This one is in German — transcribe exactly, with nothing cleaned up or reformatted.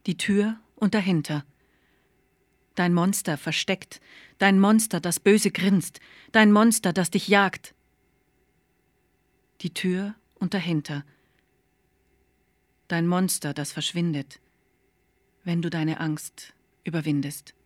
Die Tür und dahinter. Dein Monster versteckt, dein Monster, das böse grinst, dein Monster, das dich jagt. Die Tür und dahinter. Dein Monster, das verschwindet, wenn du deine Angst überwindest.